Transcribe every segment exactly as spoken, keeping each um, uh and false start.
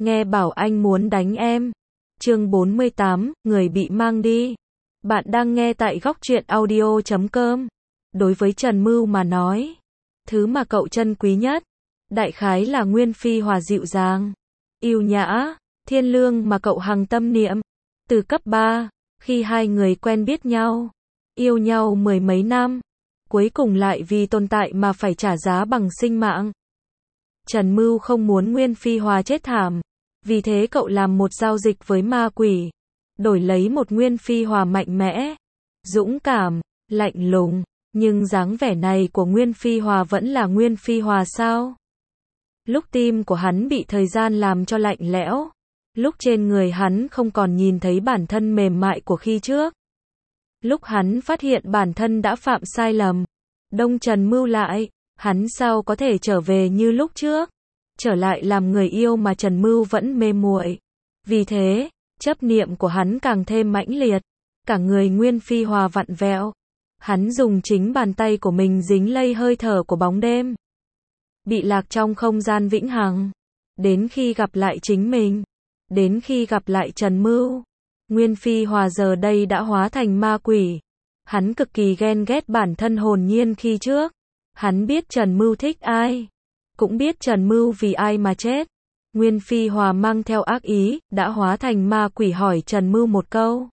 nghe bảo anh muốn đánh em. Chương bốn mươi tám, người bị mang đi. Bạn đang nghe tại góc truyện audio chấm com. Đối với Trần Mưu mà nói, thứ mà cậu trân quý nhất, đại khái là Nguyên Phi Hòa dịu dàng, yêu nhã, thiên lương mà cậu hằng tâm niệm. Từ cấp ba, khi hai người quen biết nhau, yêu nhau mười mấy năm, cuối cùng lại vì tồn tại mà phải trả giá bằng sinh mạng. Trần Mưu không muốn Nguyên Phi Hòa chết thảm, vì thế cậu làm một giao dịch với ma quỷ, đổi lấy một Nguyên Phi Hòa mạnh mẽ, dũng cảm, lạnh lùng, nhưng dáng vẻ này của Nguyên Phi Hòa vẫn là Nguyên Phi Hòa sao? Lúc tim của hắn bị thời gian làm cho lạnh lẽo, lúc trên người hắn không còn nhìn thấy bản thân mềm mại của khi trước, lúc hắn phát hiện bản thân đã phạm sai lầm, đông Trần Mưu lại, hắn sao có thể trở về như lúc trước, trở lại làm người yêu mà Trần Mưu vẫn mê muội. Vì thế, chấp niệm của hắn càng thêm mãnh liệt, cả người Nguyên Phi Hòa vặn vẹo. Hắn dùng chính bàn tay của mình dính lây hơi thở của bóng đêm, bị lạc trong không gian vĩnh hằng, đến khi gặp lại chính mình, đến khi gặp lại Trần Mưu. Nguyên Phi Hòa giờ đây đã hóa thành ma quỷ. Hắn cực kỳ ghen ghét bản thân hồn nhiên khi trước. Hắn biết Trần Mưu thích ai, cũng biết Trần Mưu vì ai mà chết. Nguyên Phi Hòa mang theo ác ý, đã hóa thành ma quỷ hỏi Trần Mưu một câu.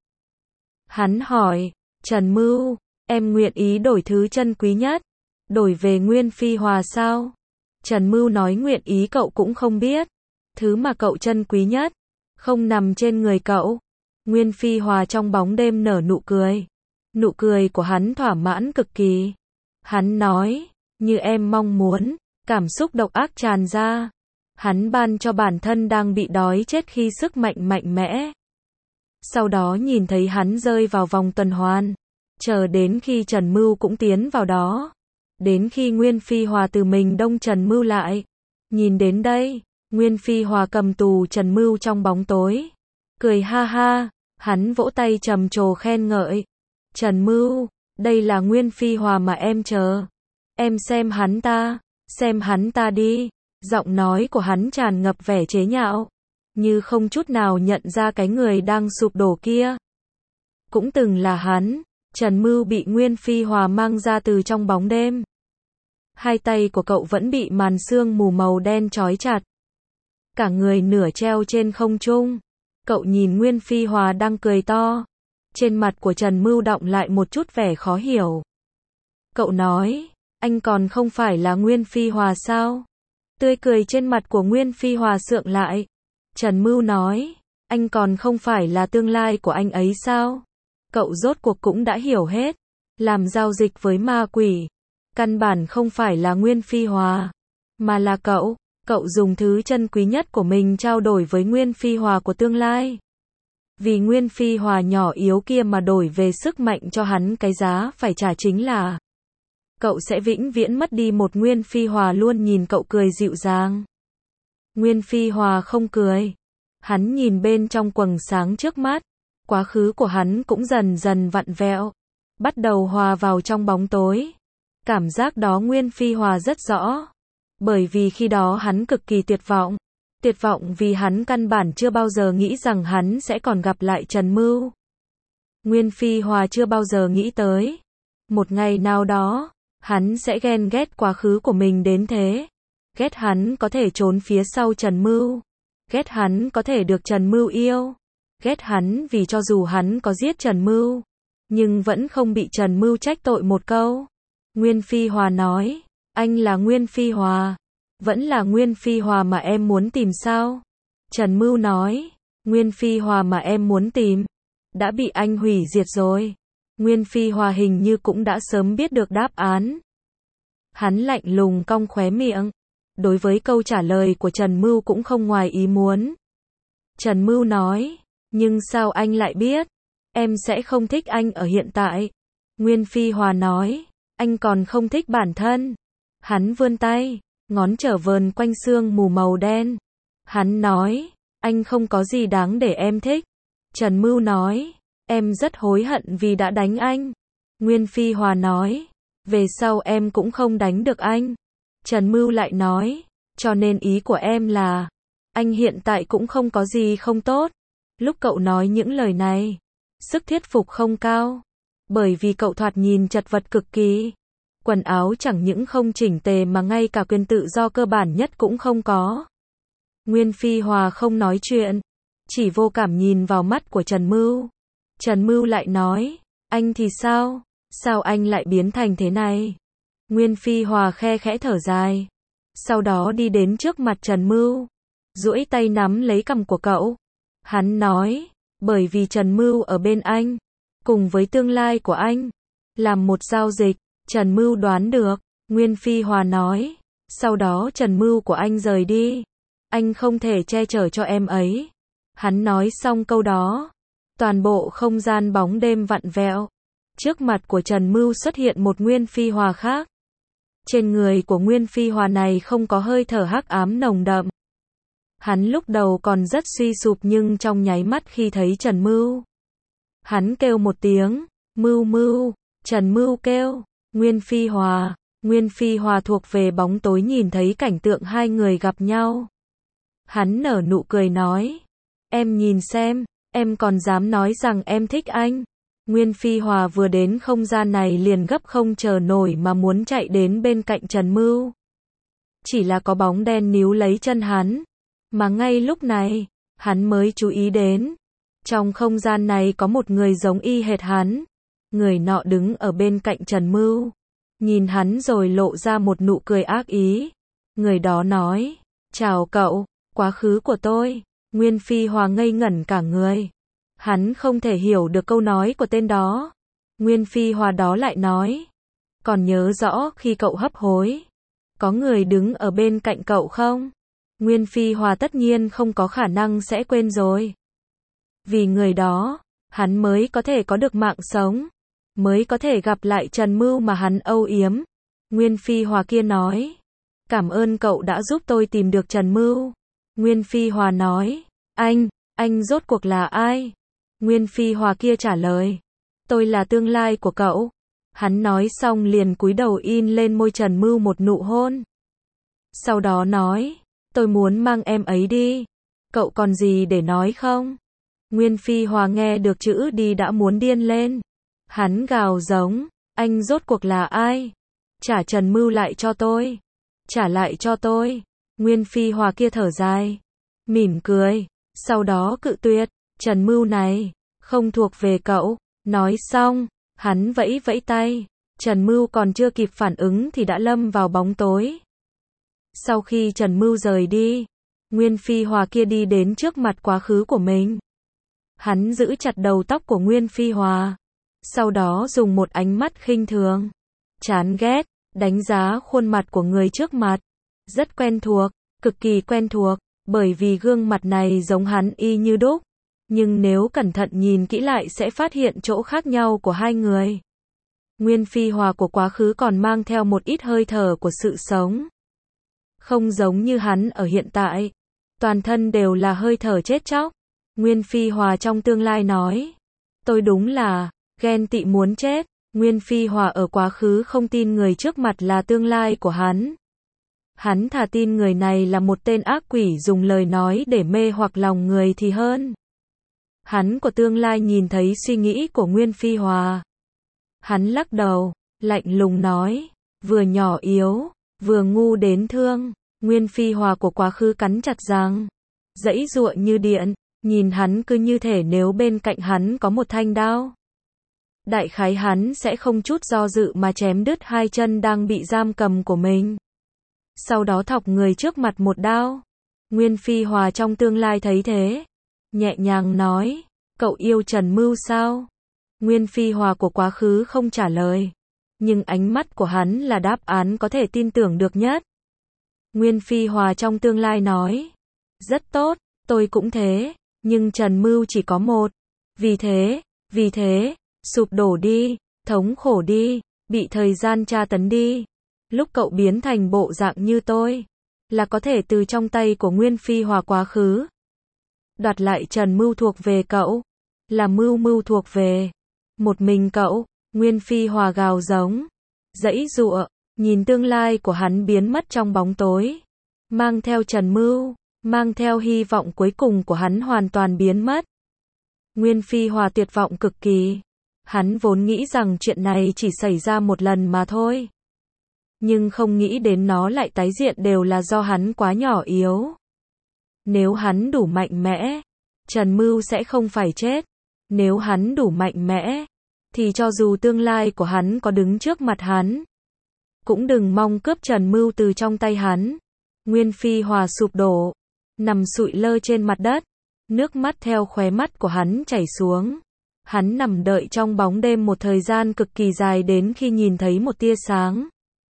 Hắn hỏi, Trần Mưu, em nguyện ý đổi thứ chân quý nhất, đổi về Nguyên Phi Hòa sao? Trần Mưu nói nguyện ý cậu cũng không biết. Thứ mà cậu chân quý nhất, không nằm trên người cậu. Nguyên Phi Hòa trong bóng đêm nở nụ cười. Nụ cười của hắn thỏa mãn cực kỳ. Hắn nói, như em mong muốn, cảm xúc độc ác tràn ra. Hắn ban cho bản thân đang bị đói chết khi sức mạnh mạnh mẽ. Sau đó nhìn thấy hắn rơi vào vòng tuần hoàn, chờ đến khi Trần Mưu cũng tiến vào đó. Đến khi Nguyên Phi Hòa từ mình đông Trần Mưu lại. Nhìn đến đây, Nguyên Phi Hòa cầm tù Trần Mưu trong bóng tối. Cười ha ha, hắn vỗ tay trầm trồ khen ngợi. Trần Mưu, đây là Nguyên Phi Hòa mà em chờ. Em xem hắn ta, xem hắn ta đi. Giọng nói của hắn tràn ngập vẻ chế nhạo, như không chút nào nhận ra cái người đang sụp đổ kia. Cũng từng là hắn, Trần Mưu bị Nguyên Phi Hòa mang ra từ trong bóng đêm. Hai tay của cậu vẫn bị màn sương mù màu đen trói chặt. Cả người nửa treo trên không trung. Cậu nhìn Nguyên Phi Hòa đang cười to. Trên mặt của Trần Mưu đọng lại một chút vẻ khó hiểu. Cậu nói, anh còn không phải là Nguyên Phi Hòa sao? Tươi cười trên mặt của Nguyên Phi Hòa sượng lại. Trần Mưu nói, anh còn không phải là tương lai của anh ấy sao? Cậu rốt cuộc cũng đã hiểu hết. Làm giao dịch với ma quỷ, căn bản không phải là Nguyên Phi Hòa, mà là cậu. Cậu dùng thứ chân quý nhất của mình trao đổi với Nguyên Phi Hòa của tương lai. Vì Nguyên Phi Hòa nhỏ yếu kia mà đổi về sức mạnh cho hắn, cái giá phải trả chính là cậu sẽ vĩnh viễn mất đi một Nguyên Phi Hòa luôn nhìn cậu cười dịu dàng. Nguyên Phi Hòa không cười. Hắn nhìn bên trong quầng sáng trước mắt. Quá khứ của hắn cũng dần dần vặn vẹo, bắt đầu hòa vào trong bóng tối. Cảm giác đó Nguyên Phi Hòa rất rõ. Bởi vì khi đó hắn cực kỳ tuyệt vọng. Tuyệt vọng vì hắn căn bản chưa bao giờ nghĩ rằng hắn sẽ còn gặp lại Trần Mưu. Nguyên Phi Hòa chưa bao giờ nghĩ tới. Một ngày nào đó, hắn sẽ ghen ghét quá khứ của mình đến thế. Ghét hắn có thể trốn phía sau Trần Mưu. Ghét hắn có thể được Trần Mưu yêu. Ghét hắn vì cho dù hắn có giết Trần Mưu, nhưng vẫn không bị Trần Mưu trách tội một câu. Nguyên Phi Hòa nói, anh là Nguyên Phi Hòa. Vẫn là Nguyên Phi Hòa mà em muốn tìm sao? Trần Mưu nói, Nguyên Phi Hòa mà em muốn tìm, đã bị anh hủy diệt rồi. Nguyên Phi Hòa hình như cũng đã sớm biết được đáp án. Hắn lạnh lùng cong khóe miệng. Đối với câu trả lời của Trần Mưu cũng không ngoài ý muốn. Trần Mưu nói, nhưng sao anh lại biết? Em sẽ không thích anh ở hiện tại. Nguyên Phi Hòa nói, anh còn không thích bản thân. Hắn vươn tay, ngón trở vờn quanh sương mù màu đen. Hắn nói, anh không có gì đáng để em thích. Trần Mưu nói, em rất hối hận vì đã đánh anh. Nguyên Phi Hòa nói, về sau em cũng không đánh được anh. Trần Mưu lại nói, cho nên ý của em là, anh hiện tại cũng không có gì không tốt. Lúc cậu nói những lời này, sức thuyết phục không cao, bởi vì cậu thoạt nhìn chật vật cực kỳ. Quần áo chẳng những không chỉnh tề mà ngay cả quyền tự do cơ bản nhất cũng không có. Nguyên Phi Hòa không nói chuyện, chỉ vô cảm nhìn vào mắt của Trần Mưu. Trần Mưu lại nói, anh thì sao? Sao anh lại biến thành thế này? Nguyên Phi Hòa khe khẽ thở dài, sau đó đi đến trước mặt Trần Mưu, duỗi tay nắm lấy cằm của cậu. Hắn nói, bởi vì Trần Mưu ở bên anh, cùng với tương lai của anh, làm một giao dịch. Trần Mưu đoán được, Nguyên Phi Hòa nói, sau đó Trần Mưu của anh rời đi, anh không thể che chở cho em ấy. Hắn nói xong câu đó, toàn bộ không gian bóng đêm vặn vẹo. Trước mặt của Trần Mưu xuất hiện một Nguyên Phi Hòa khác. Trên người của Nguyên Phi Hòa này không có hơi thở hắc ám nồng đậm. Hắn lúc đầu còn rất suy sụp nhưng trong nháy mắt khi thấy Trần Mưu, hắn kêu một tiếng, Mưu Mưu. Trần Mưu kêu, Nguyên Phi Hòa. Nguyên Phi Hòa thuộc về bóng tối nhìn thấy cảnh tượng hai người gặp nhau. Hắn nở nụ cười nói, em nhìn xem, em còn dám nói rằng em thích anh. Nguyên Phi Hòa vừa đến không gian này liền gấp không chờ nổi mà muốn chạy đến bên cạnh Trần Mưu. Chỉ là có bóng đen níu lấy chân hắn, mà ngay lúc này, hắn mới chú ý đến. Trong không gian này có một người giống y hệt hắn. Người nọ đứng ở bên cạnh Trần Mưu, nhìn hắn rồi lộ ra một nụ cười ác ý. Người đó nói, chào cậu, quá khứ của tôi. Nguyên Phi Hòa ngây ngẩn cả người. Hắn không thể hiểu được câu nói của tên đó. Nguyên Phi Hòa đó lại nói, còn nhớ rõ khi cậu hấp hối, có người đứng ở bên cạnh cậu không? Nguyên Phi Hòa tất nhiên không có khả năng sẽ quên rồi. Vì người đó, hắn mới có thể có được mạng sống, mới có thể gặp lại Trần Mưu mà hắn âu yếm. Nguyên Phi Hòa kia nói, cảm ơn cậu đã giúp tôi tìm được Trần Mưu. Nguyên Phi Hòa nói, anh, anh rốt cuộc là ai? Nguyên Phi Hòa kia trả lời, tôi là tương lai của cậu. Hắn nói xong liền cúi đầu in lên môi Trần Mưu một nụ hôn. Sau đó nói, tôi muốn mang em ấy đi. Cậu còn gì để nói không? Nguyên Phi Hòa nghe được chữ đi đã muốn điên lên. Hắn gào giống, anh rốt cuộc là ai? Trả Trần Mưu lại cho tôi. Trả lại cho tôi. Nguyên Phi Hòa kia thở dài, mỉm cười, sau đó cự tuyệt, Trần Mưu này, không thuộc về cậu. Nói xong, hắn vẫy vẫy tay. Trần Mưu còn chưa kịp phản ứng thì đã lâm vào bóng tối. Sau khi Trần Mưu rời đi, Nguyên Phi Hòa kia đi đến trước mặt quá khứ của mình. Hắn giữ chặt đầu tóc của Nguyên Phi Hòa, sau đó dùng một ánh mắt khinh thường, chán ghét, đánh giá khuôn mặt của người trước mặt. Rất quen thuộc, cực kỳ quen thuộc, bởi vì gương mặt này giống hắn y như đúc. Nhưng nếu cẩn thận nhìn kỹ lại sẽ phát hiện chỗ khác nhau của hai người. Nguyên Phi Hòa của quá khứ còn mang theo một ít hơi thở của sự sống. Không giống như hắn ở hiện tại, toàn thân đều là hơi thở chết chóc. Nguyên Phi Hòa trong tương lai nói, tôi đúng là ghen tị muốn chết. Nguyên Phi Hòa ở quá khứ không tin người trước mặt là tương lai của hắn. Hắn thà tin người này là một tên ác quỷ dùng lời nói để mê hoặc lòng người thì hơn. Hắn của tương lai nhìn thấy suy nghĩ của Nguyên Phi Hòa. Hắn lắc đầu, lạnh lùng nói, vừa nhỏ yếu, vừa ngu đến thương. Nguyên Phi Hòa của quá khứ cắn chặt răng, giãy giụa như điện, nhìn hắn cứ như thể nếu bên cạnh hắn có một thanh đao. Đại khái hắn sẽ không chút do dự mà chém đứt hai chân đang bị giam cầm của mình. Sau đó thọc người trước mặt một đao. Nguyên Phi Hòa trong tương lai thấy thế, nhẹ nhàng nói, cậu yêu Trần Mưu sao? Nguyên Phi Hòa của quá khứ không trả lời, nhưng ánh mắt của hắn là đáp án có thể tin tưởng được nhất. Nguyên Phi Hòa trong tương lai nói, rất tốt, tôi cũng thế, nhưng Trần Mưu chỉ có một. Vì thế, vì thế, sụp đổ đi, thống khổ đi, bị thời gian tra tấn đi. Lúc cậu biến thành bộ dạng như tôi, là có thể từ trong tay của Nguyên Phi Hòa quá khứ đoạt lại Trần Mưu thuộc về cậu, là Mưu Mưu thuộc về một mình cậu. Nguyên Phi Hòa gào giống, giãy giụa, nhìn tương lai của hắn biến mất trong bóng tối, mang theo Trần Mưu. mang theo hy vọng cuối cùng của hắn hoàn toàn biến mất. Nguyên Phi Hòa tuyệt vọng cực kỳ. Hắn vốn nghĩ rằng chuyện này chỉ xảy ra một lần mà thôi. Nhưng không nghĩ đến nó lại tái diện đều là do hắn quá nhỏ yếu. Nếu hắn đủ mạnh mẽ, Trần Mưu sẽ không phải chết. Nếu hắn đủ mạnh mẽ, thì cho dù tương lai của hắn có đứng trước mặt hắn, cũng đừng mong cướp Trần Mưu từ trong tay hắn. Nguyên Phi Hòa sụp đổ, nằm sụi lơ trên mặt đất, nước mắt theo khóe mắt của hắn chảy xuống. Hắn nằm đợi trong bóng đêm một thời gian cực kỳ dài đến khi nhìn thấy một tia sáng.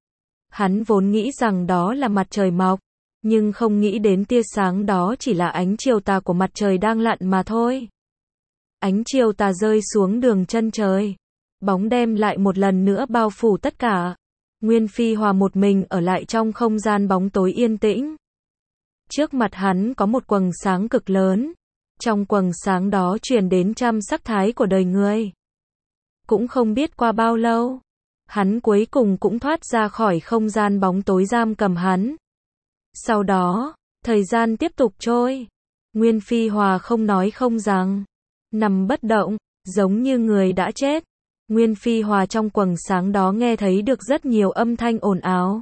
Hắn vốn nghĩ rằng đó là mặt trời mọc, nhưng không nghĩ đến tia sáng đó chỉ là ánh chiều tà của mặt trời đang lặn mà thôi. Ánh chiều tà rơi xuống đường chân trời, bóng đêm lại một lần nữa bao phủ tất cả. Nguyên Phi Hòa một mình ở lại trong không gian bóng tối yên tĩnh. Trước mặt hắn có một quầng sáng cực lớn, trong quầng sáng đó truyền đến trăm sắc thái của đời người. Cũng không biết qua bao lâu, hắn cuối cùng cũng thoát ra khỏi không gian bóng tối giam cầm hắn. Sau đó, thời gian tiếp tục trôi. Nguyên Phi Hòa không nói không rằng, nằm bất động, giống như người đã chết. Nguyên Phi Hòa trong quầng sáng đó nghe thấy được rất nhiều âm thanh ồn ào.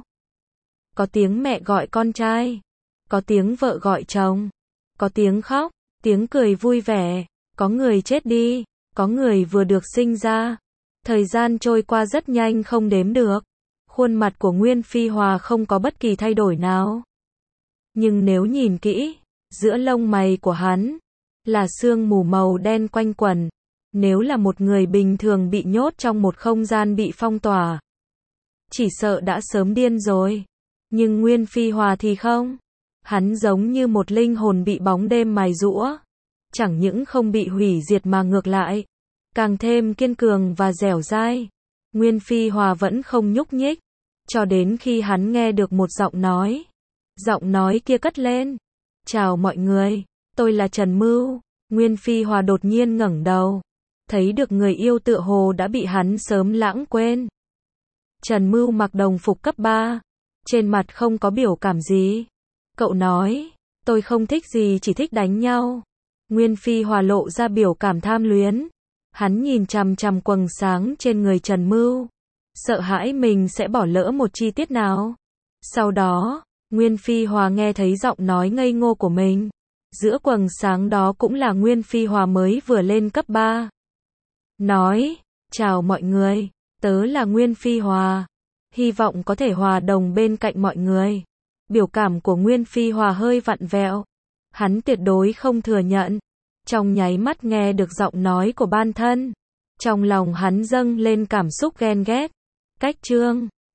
Có tiếng mẹ gọi con trai, có tiếng vợ gọi chồng, có tiếng khóc, tiếng cười vui vẻ, có người chết đi, có người vừa được sinh ra. Thời gian trôi qua rất nhanh không đếm được. Khuôn mặt của Nguyên Phi Hòa không có bất kỳ thay đổi nào. Nhưng nếu nhìn kỹ, giữa lông mày của hắn là sương mù màu đen quanh quẩn. Nếu là một người bình thường bị nhốt trong một không gian bị phong tỏa, chỉ sợ đã sớm điên rồi. Nhưng Nguyên Phi Hòa thì không. Hắn giống như một linh hồn bị bóng đêm mài giũa. Chẳng những không bị hủy diệt mà ngược lại, càng thêm kiên cường và dẻo dai. Nguyên Phi Hòa vẫn không nhúc nhích, cho đến khi hắn nghe được một giọng nói. Giọng nói kia cất lên. Chào mọi người, tôi là Trần Mưu. Nguyên Phi Hòa đột nhiên ngẩng đầu, thấy được người yêu tựa hồ đã bị hắn sớm lãng quên. Trần Mưu mặc đồng phục cấp ba, trên mặt không có biểu cảm gì. Cậu nói, tôi không thích gì chỉ thích đánh nhau. Nguyên Phi Hòa lộ ra biểu cảm tham luyến. Hắn nhìn chằm chằm quầng sáng trên người Trần Mưu, sợ hãi mình sẽ bỏ lỡ một chi tiết nào. Sau đó, Nguyên Phi Hòa nghe thấy giọng nói ngây ngô của mình. Giữa quầng sáng đó cũng là Nguyên Phi Hòa mới vừa lên cấp ba. Nói, chào mọi người, tớ là Nguyên Phi Hòa. Hy vọng có thể hòa đồng bên cạnh mọi người. Biểu cảm của Nguyên Phi Hòa hơi vặn vẹo. Hắn tuyệt đối không thừa nhận. Trong nháy mắt nghe được giọng nói của bản thân, trong lòng hắn dâng lên cảm xúc ghen ghét. Cách chương